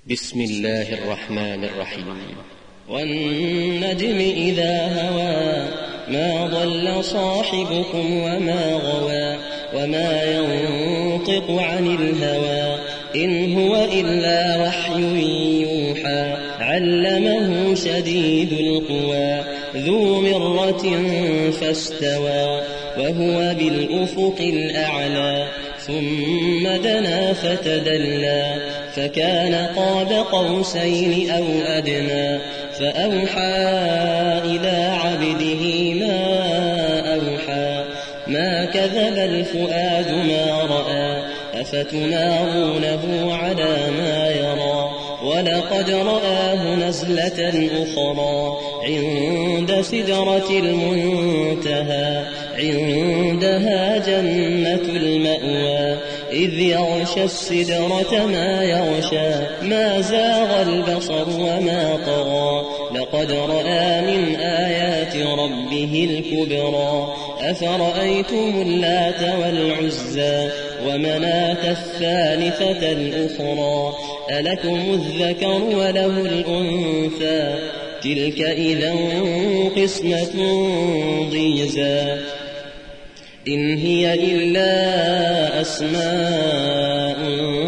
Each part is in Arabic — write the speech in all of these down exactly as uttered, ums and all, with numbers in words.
بسم الله الرحمن الرحيم. والنجم إذا هوى ما ضل صاحبكم وما غوى وما ينطق عن الهوى إن هو إلا وحي يوحى علمه شديد القوى ذو مرة فاستوى وهو بالأفق الأعلى ثم دنا فتدلى فكان قاب قوسين أو أدنى فأوحى إلى عبده ما أوحى ما كذب الفؤاد ما رأى أفتمارونه على ما يرى ولقد رآه نزلة أخرى عند سدرة المنتهى عندها جنة المأوى إذ يغشى السدرة ما يغشى ما زاغ البصر وما طغى لقد رأى من آيات ربه الكبرى أفرأيتم اللات والعزى ومناة الثالثة الأخرى ألكم الذكر وله الأنثى تلك إذا قسمة ضيزى إن هي إلا أسماء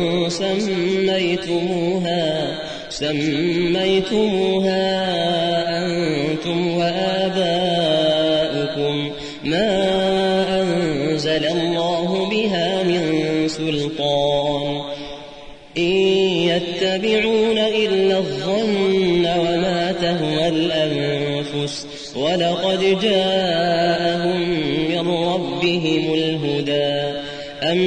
سميتموها سميتموها أنتم وآباؤكم ما أنزل الله بها من سلطان إن يتبعون إلا الظن وما تهوى الأنفس ولقد جاءهم من ربهم الهدى أم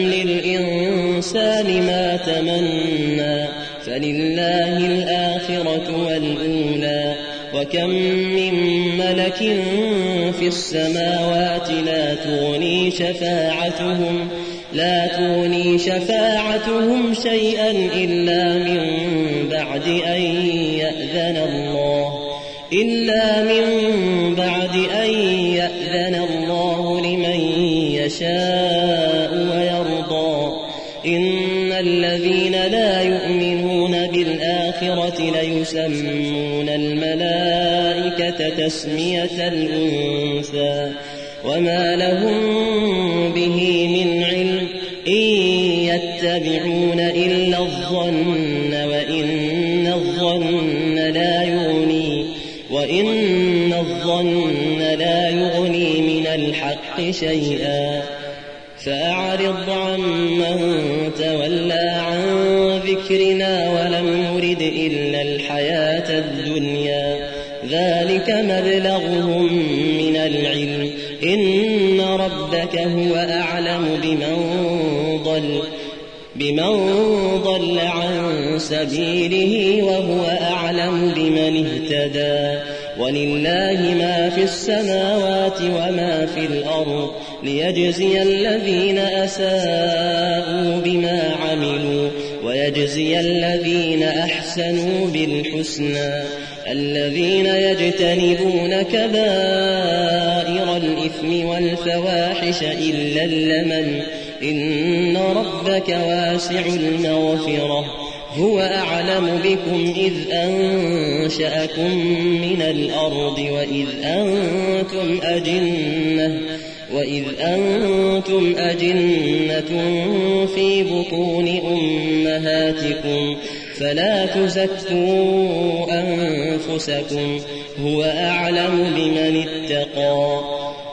للإنسان ما تمنى فلله الآخرة والأولى وكم من ملك في السماوات لا تغني شفاعتهم لا تغني شفاعتهم شيئا إلا من بعد أن يأذن الله إلا من بعد أن يأذن الله لمن يشاء ويرضى إن الذين لا يؤمنون بالآخرة ليسمون الملائكة تسمية الأنثى وما لهم به من علم إن يتبعون إلا الظن وإن الظن لا يغني وإن الظن لا يغني من الحق شيئا فأعرض عمن تولى عن ذكرنا ولم يرد إلا الحياة الدنيا ذلك مبلغهم من العلم إن ربك هو أعلم بمن ضل بمن ضل عن سبيله وهو أعلم بمن اهتدى ولله ما في السماوات وما في الأرض ليجزي الذين أساءوا بما عملوا ويجزي الذين أحسنوا بالحسنى الذين يجتنبون كبائر الإثم والفواحش إلا اللمم إن ربك واسع المغفرة هو أعلم بكم إذ أنشأكم من الأرض وإذ أنتم أجنة وإذ أنتم أجنة في بطون أمهاتكم فلا تزكوا أنفسكم هو أعلم بمن اتقى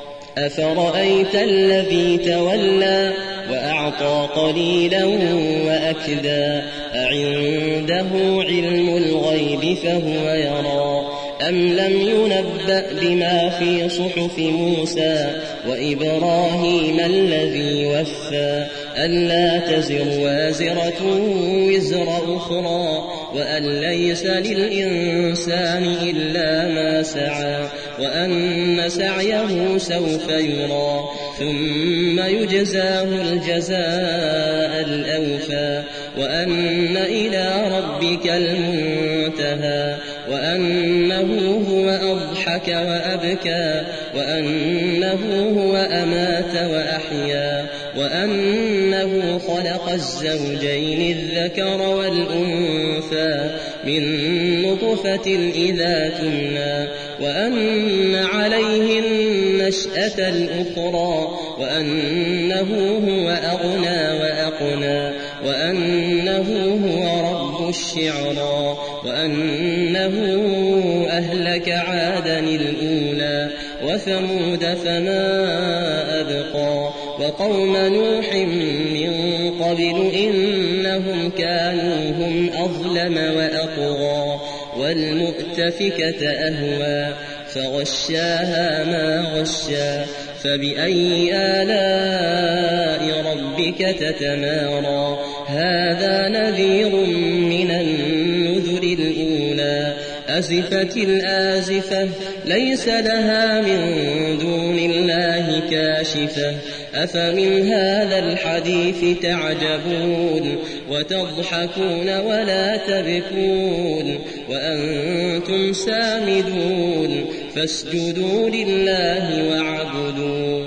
أفرأيت الذي تولى وأعطى قليلا وأكدى أعنده علم الغيب فهو يرى أم لم ينبأ بما في صحف موسى وإبراهيم الذي وفى ألا تزر وازرة وزر أخرى وأن ليس للإنسان إلا ما سعى وأن سعيه سوف يرى ثم يجزاه الجزاء الأوفى وأن إلى ربك المنتهى وأنه هو أضحك وأبكى وأنه هو أمات وأحيا وأنه خلق الزوجين الذكر والأنثى من نطفة إذا تمنى وأن عليه النشأة الأخرى وأنه هو أغنى وأقنى وأنه هو رب الشعرى وأنه أهلك عادا الأولى وثمود فما أبقى وقوم نوح من قبل إنهم كانوا هم أظلم وأطغى والمؤتفكة أهوى فغشاها ما غشا فبأي آلاء ربك تتمارى هذا نذير من النذر الأولى أزفت الآزفة ليس لها من دون الله كاشفة أفمن هذا الحديث تعجبون وتضحكون ولا تبكون وأنتم سامدون فاسجدوا لله واعبدوا